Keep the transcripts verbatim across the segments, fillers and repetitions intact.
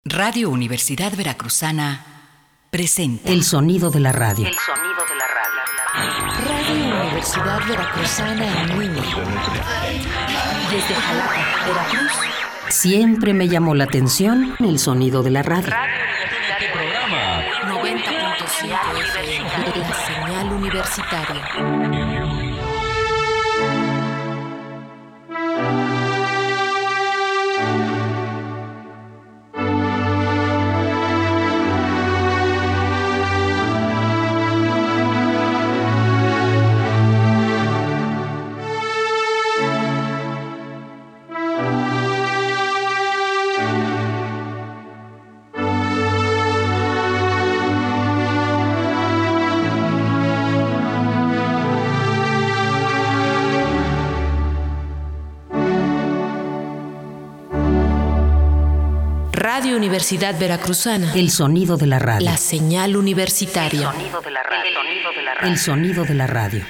Radio Universidad Veracruzana presenta El sonido de la radio. El sonido de la radio. Radio Universidad Veracruzana en línea. Desde Jalapa, Veracruz. Siempre me llamó la atención el sonido de la radio. Programa noventa punto cinco F M. La señal universitaria. Radio Universidad Veracruzana. El sonido de la radio. La señal universitaria. El sonido de la radio. El sonido de la radio. El sonido de la radio.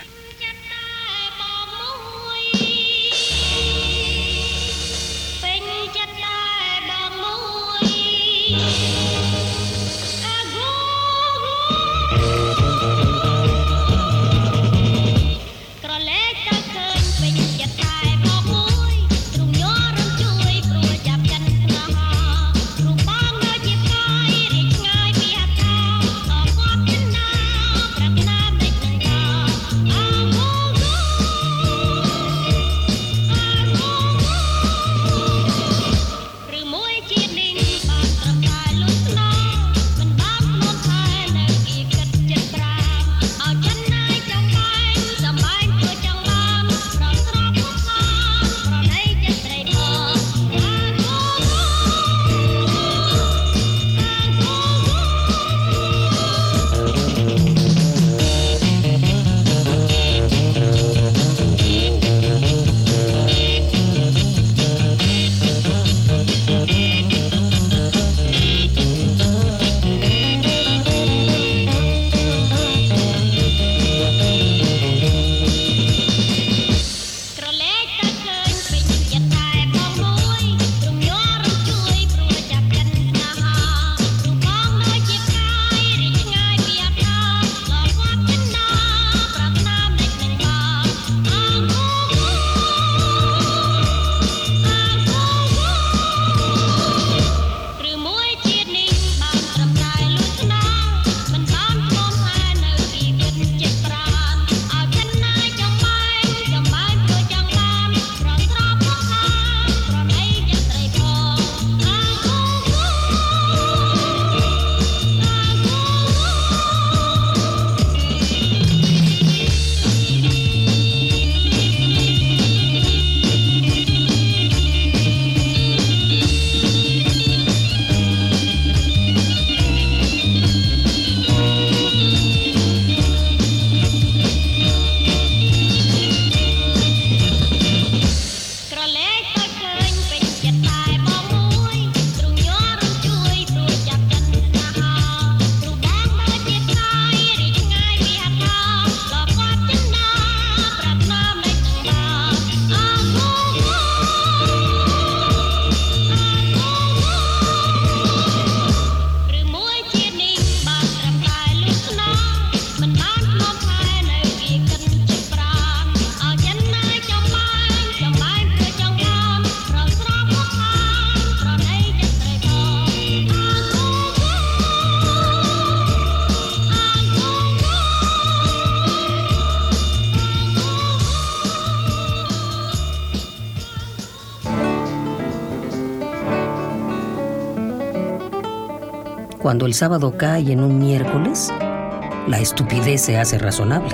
Cuando el sábado cae en un miércoles, la estupidez se hace razonable.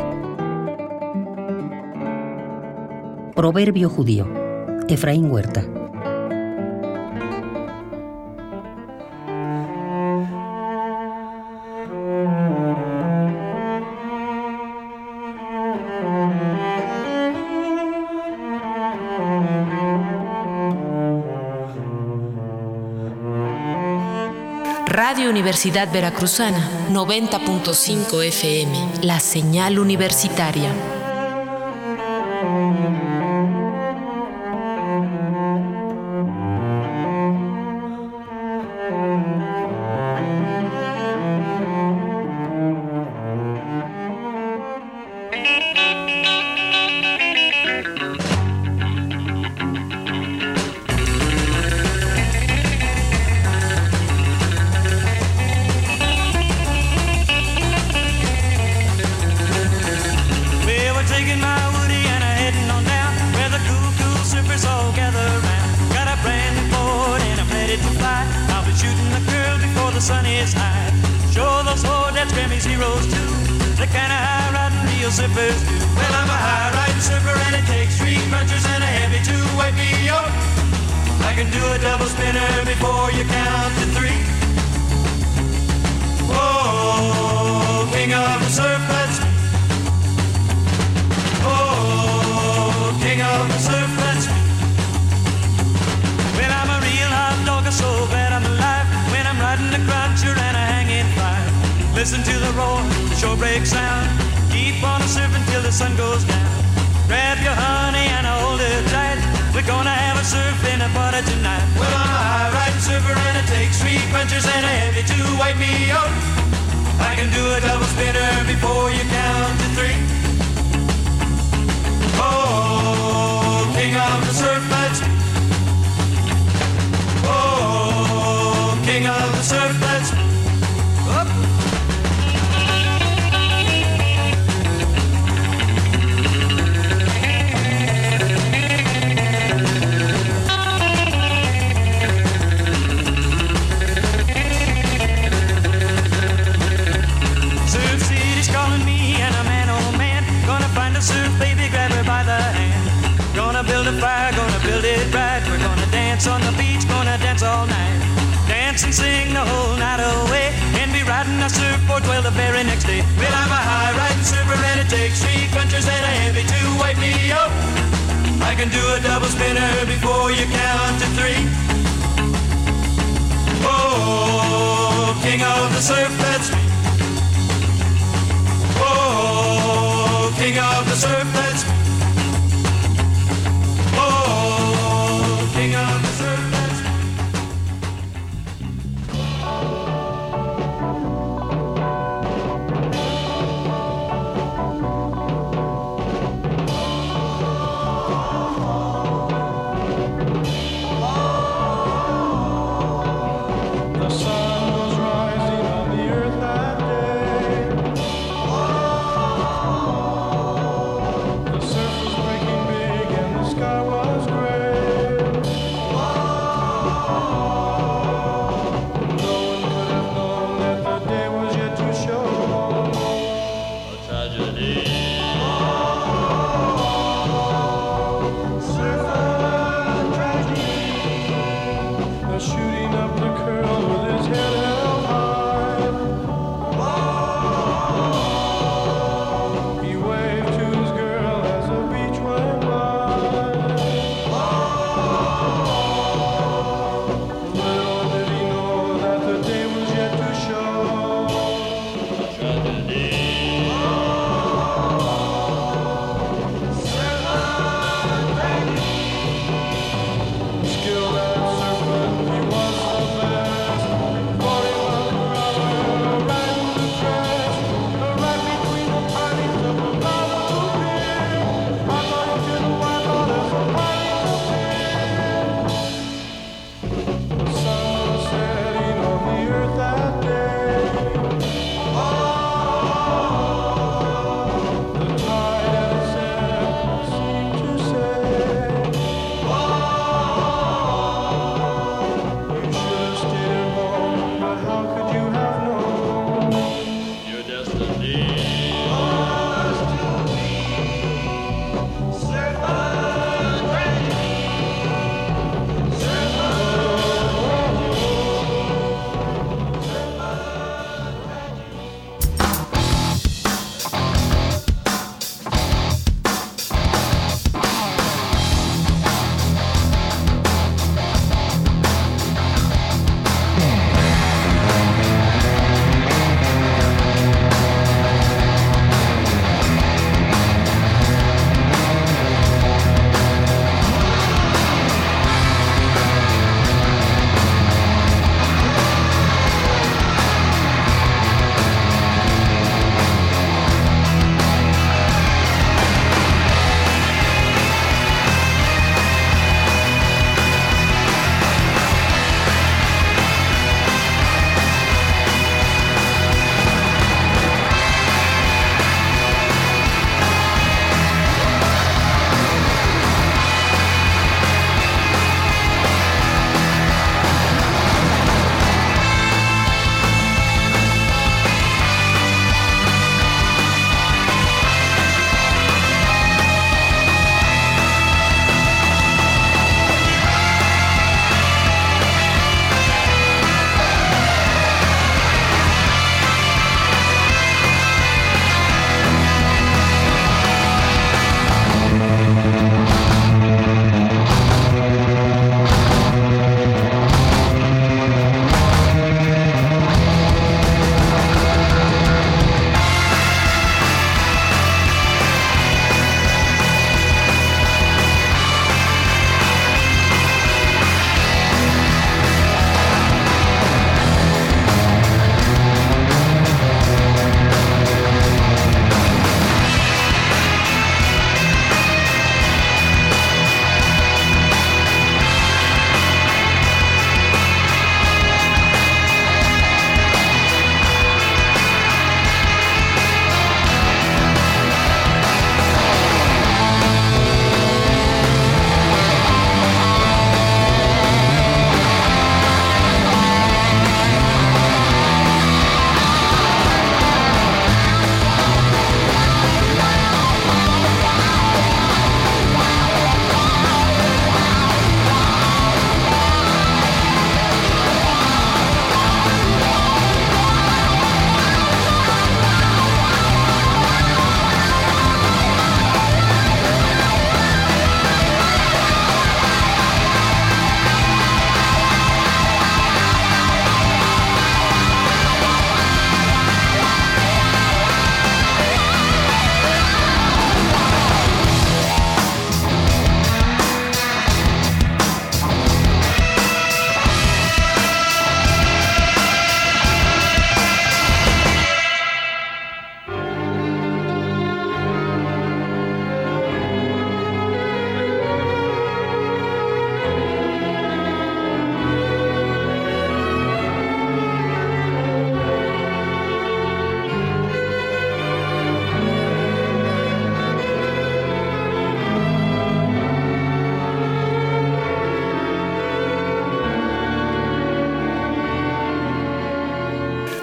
Proverbio judío. Efraín Huerta. Radio Universidad Veracruzana, noventa punto cinco F M, la señal universitaria. sun is high. Show those hodettes Grammys heroes too, the kind of high riding real zippers do. Well, I'm a high riding zipper and it takes three punchers and a heavy to wipe me out. I can do a double spinner before you count to three. Oh, king of the surf, that's me. Oh, king of the surf, that's me. Well, I'm a real hot dog, so glad I'm alive. When I'm riding a cruncher and a hanging fire, listen to the roar, the shore break sound. Keep on a surfing till the sun goes down. Grab your honey and hold it tight. We're gonna have a surf in a party tonight. Well, I'm a high riding surfer and it takes three punchers and a heavy to wipe me out. I can do a double spinner before you count to three. Oh, king of the surf, that's me. Oh, king of the surf, that's me. Up. Surf City's calling me and a man, oh man, gonna find a surf baby, grab her by the hand. Gonna build a fire, gonna build it right. We're gonna dance on the beach, gonna dance all night. Dance and sing the whole night away, and be riding a surfboard till the very next day. Well, I'm a high riding surfer and it takes three punchers and a heavy to wipe me out. I can do a double spinner before you count to three. Oh, king of the surf, that's me. Oh, king of the surf, that's me. Oh, king of the surf, that's me. The sun was rising on the earth.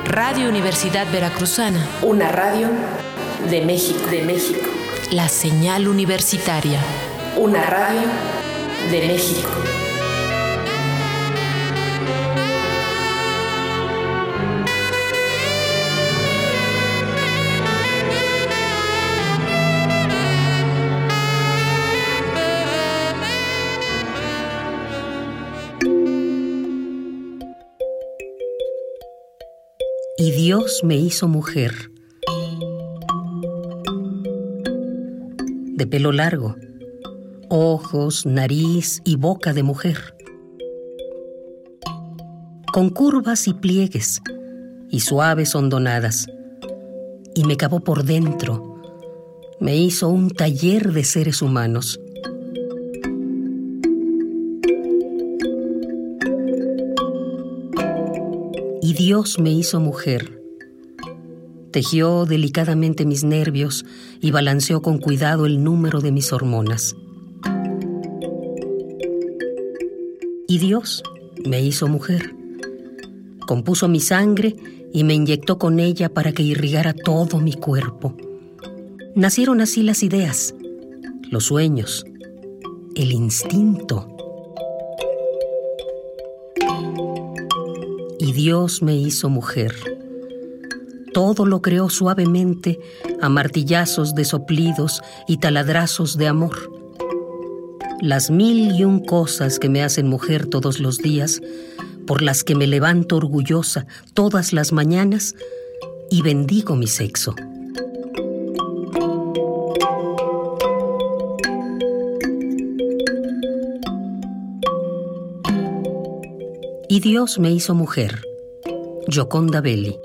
Radio Universidad Veracruzana, una radio de México, de México. La señal universitaria, una radio de México. Y Dios me hizo mujer, de pelo largo, ojos, nariz y boca de mujer, con curvas y pliegues y suaves hondonadas, y me cavó por dentro, me hizo un taller de seres humanos. Y Dios me hizo mujer. Tejió delicadamente mis nervios y balanceó con cuidado el número de mis hormonas. Y Dios me hizo mujer. Compuso mi sangre y me inyectó con ella para que irrigara todo mi cuerpo. Nacieron así las ideas, los sueños, el instinto. Y Dios me hizo mujer. Todo lo creó suavemente a martillazos de soplidos y taladrazos de amor. Las mil y un cosas que me hacen mujer todos los días, por las que me levanto orgullosa todas las mañanas y bendigo mi sexo. Y Dios me hizo mujer. Gioconda Belli.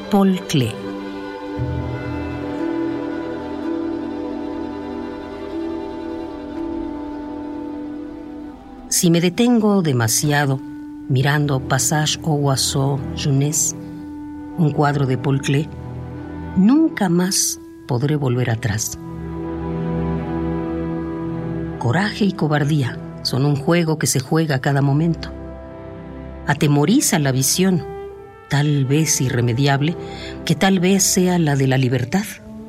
Paul Klee. Si me detengo demasiado mirando Passage au oiseau jeunesse, un cuadro de Paul Klee, nunca más podré volver atrás. Coraje y cobardía son un juego que se juega a cada momento. Atemoriza la visión, tal vez irremediable, que tal vez sea la de la libertad.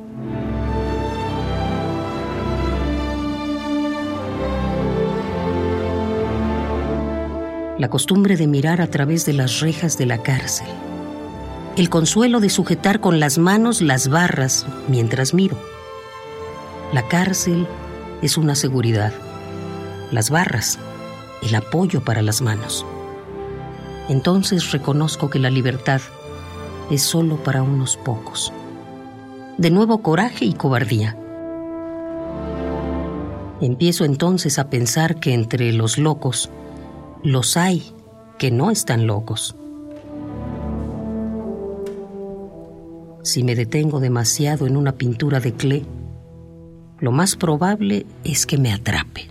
La costumbre de mirar a través de las rejas de la cárcel. El consuelo de sujetar con las manos las barras mientras miro. La cárcel es una seguridad. Las barras, el apoyo para las manos. Entonces reconozco que la libertad es solo para unos pocos. De nuevo coraje y cobardía. Empiezo entonces a pensar que entre los locos los hay que no están locos. Si me detengo demasiado en una pintura de Klee, lo más probable es que me atrape.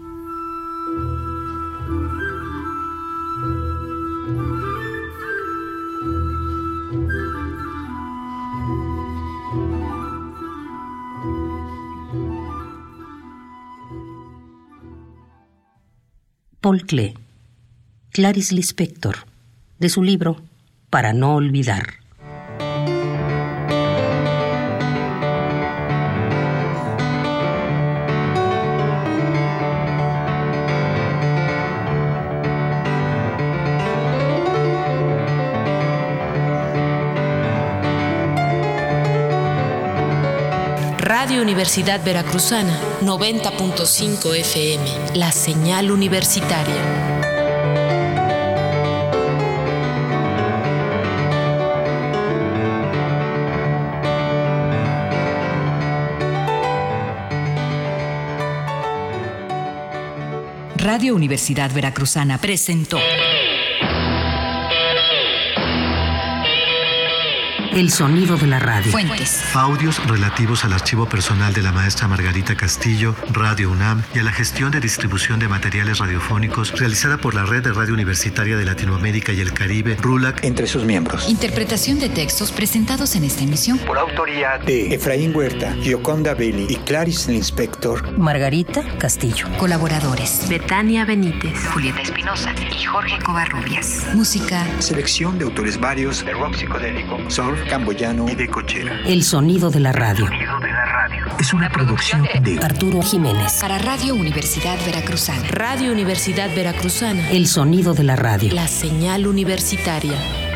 Paul Klee, Clarice Lispector, de su libro Para no olvidar. Radio Universidad Veracruzana, noventa punto cinco F M, la señal universitaria. Radio Universidad Veracruzana presentó El sonido de la radio. Fuentes. Audios relativos al archivo personal de la maestra Margarita Castillo, Radio UNAM y a la gestión de distribución de materiales radiofónicos realizada por la Red de Radio Universitaria de Latinoamérica y el Caribe, RULAC, entre sus miembros. Interpretación de textos presentados en esta emisión Por autoría de Efraín Huerta, Gioconda Belli y Clarice Lispector. Margarita Castillo. Colaboradores: Betania Benítez, Julieta Espinosa y Jorge Covarrubias. Música: Selección de autores varios de rock psicodélico, surf, camboyano y de cochera. El sonido de la radio. El sonido de la radio. Es una producción de Arturo Jiménez. para Radio Universidad Veracruzana. Radio Universidad Veracruzana, El sonido de la radio. la señal universitaria.